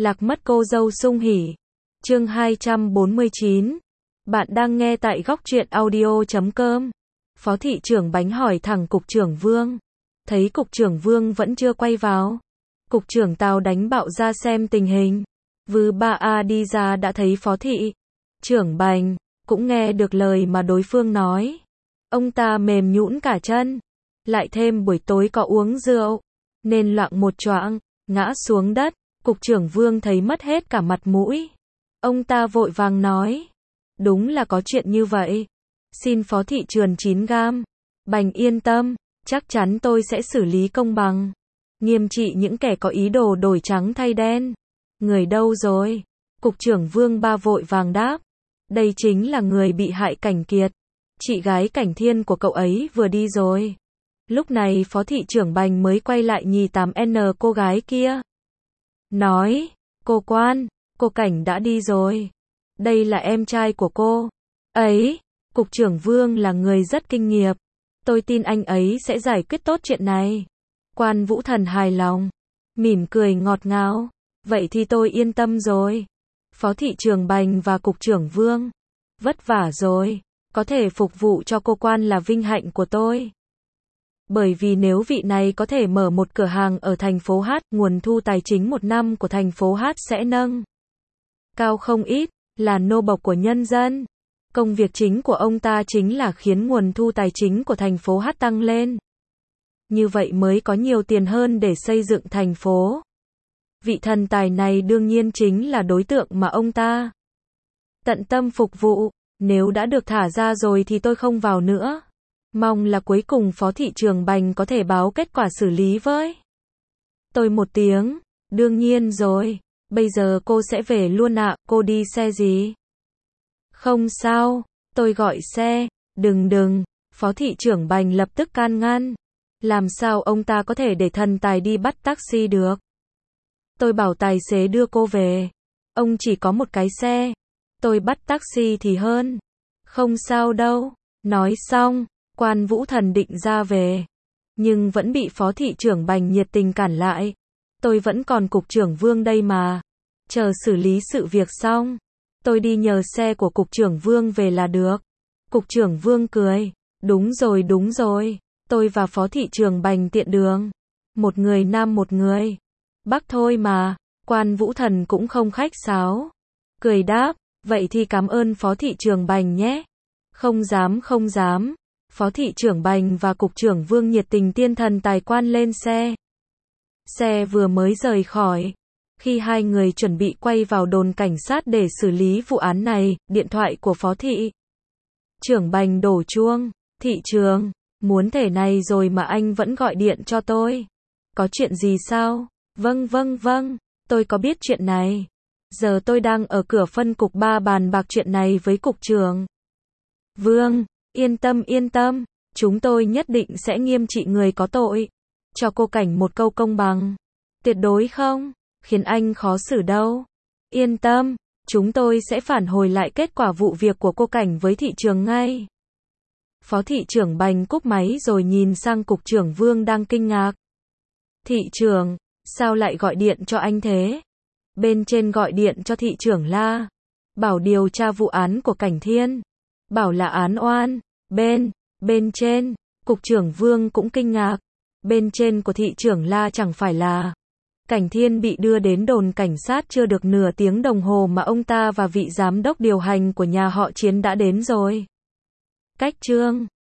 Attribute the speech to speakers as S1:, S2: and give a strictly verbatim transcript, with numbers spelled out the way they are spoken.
S1: Lạc mất cô dâu sung hỉ. Chương hai trăm bốn mươi chín. Bạn đang nghe tại góc truyện audio chấm com. Phó thị trưởng Bánh hỏi thẳng cục trưởng Vương. Thấy cục trưởng Vương vẫn chưa quay vào. Cục trưởng Tào đánh bạo ra xem tình hình. Vư ba a đi ra đã thấy phó thị trưởng Bành, cũng nghe được lời mà đối phương nói. Ông ta mềm nhũn cả chân. Lại thêm buổi tối có uống rượu, nên loạng một choạng, ngã xuống đất. Cục trưởng Vương thấy mất hết cả mặt mũi. Ông ta vội vàng nói. Đúng là có chuyện như vậy. Xin phó thị trườn chín gam. Bành yên tâm, chắc chắn tôi sẽ xử lý công bằng. Nghiêm trị những kẻ có ý đồ đổi trắng thay đen. Người đâu rồi? Cục trưởng Vương ba vội vàng đáp. Đây chính là người bị hại Cảnh Kiệt. Chị gái Cảnh Thiên của cậu ấy vừa đi rồi. Lúc này phó thị trưởng Bành mới quay lại nhì tám N cô gái kia. Nói, cô Quan, cô Cảnh đã đi rồi. Đây là em trai của cô. Ấy, cục trưởng Vương là người rất kinh nghiệp. Tôi tin anh ấy sẽ giải quyết tốt chuyện này. Quan Vũ Thần hài lòng, mỉm cười ngọt ngào. Vậy thì tôi yên tâm rồi. Phó thị trưởng Bành và cục trưởng Vương. Vất vả rồi. Có thể phục vụ cho cô Quan là vinh hạnh của tôi. Bởi vì nếu vị này có thể mở một cửa hàng ở thành phố Hát, nguồn thu tài chính một năm của thành phố Hát sẽ nâng cao không ít, là nô bộc của nhân dân. Công việc chính của ông ta chính là khiến nguồn thu tài chính của thành phố Hát tăng lên. Như vậy mới có nhiều tiền hơn để xây dựng thành phố. Vị thần tài này đương nhiên chính là đối tượng mà ông ta tận tâm phục vụ. Nếu đã được thả ra rồi thì tôi không vào nữa. Mong là cuối cùng phó thị trưởng Bành có thể báo kết quả xử lý với tôi một tiếng. Đương nhiên rồi. Bây giờ cô sẽ về luôn ạ. Cô đi xe gì? Không sao. Tôi gọi xe. Đừng đừng. Phó thị trưởng Bành lập tức can ngăn. Làm sao ông ta có thể để thần tài đi bắt taxi được? Tôi bảo tài xế đưa cô về. Ông chỉ có một cái xe. Tôi bắt taxi thì hơn. Không sao đâu. Nói xong, Quan Vũ Thần định ra về. Nhưng vẫn bị phó thị trưởng Bành nhiệt tình cản lại. Tôi vẫn còn cục trưởng Vương đây mà. Chờ xử lý sự việc xong. Tôi đi nhờ xe của cục trưởng Vương về là được. Cục trưởng Vương cười. Đúng rồi đúng rồi. Tôi và phó thị trưởng Bành tiện đường. Một người nam một người bắc thôi mà. Quan Vũ Thần cũng không khách sáo. Cười đáp. Vậy thì cảm ơn phó thị trưởng Bành nhé. Không dám không dám. Phó thị trưởng Bành và cục trưởng Vương nhiệt tình tiên thần tài quan lên xe. Xe vừa mới rời khỏi. Khi hai người chuẩn bị quay vào đồn cảnh sát để xử lý vụ án này, điện thoại của phó thị trưởng Bành đổ chuông. Thị trưởng, muốn thể này rồi mà anh vẫn gọi điện cho tôi. Có chuyện gì sao? Vâng vâng vâng, tôi có biết chuyện này. Giờ tôi đang ở cửa phân cục ba bàn bạc chuyện này với cục trưởng Vương. Yên tâm yên tâm, chúng tôi nhất định sẽ nghiêm trị người có tội. Cho cô Cảnh một câu công bằng. Tuyệt đối không khiến anh khó xử đâu. Yên tâm, chúng tôi sẽ phản hồi lại kết quả vụ việc của cô Cảnh với thị trường ngay. Phó thị trưởng Bành cúp máy rồi nhìn sang cục trưởng Vương đang kinh ngạc. Thị trưởng, sao lại gọi điện cho anh thế? Bên trên gọi điện cho thị trưởng La. Bảo điều tra vụ án của Cảnh Thiên. Bảo là án oan. Bên, bên trên, cục trưởng Vương cũng kinh ngạc. Bên trên của thị trưởng La chẳng phải là Cảnh Thiên bị đưa đến đồn cảnh sát chưa được nửa tiếng đồng hồ mà ông ta và vị giám đốc điều hành của nhà họ Chiến đã đến rồi. Cách chương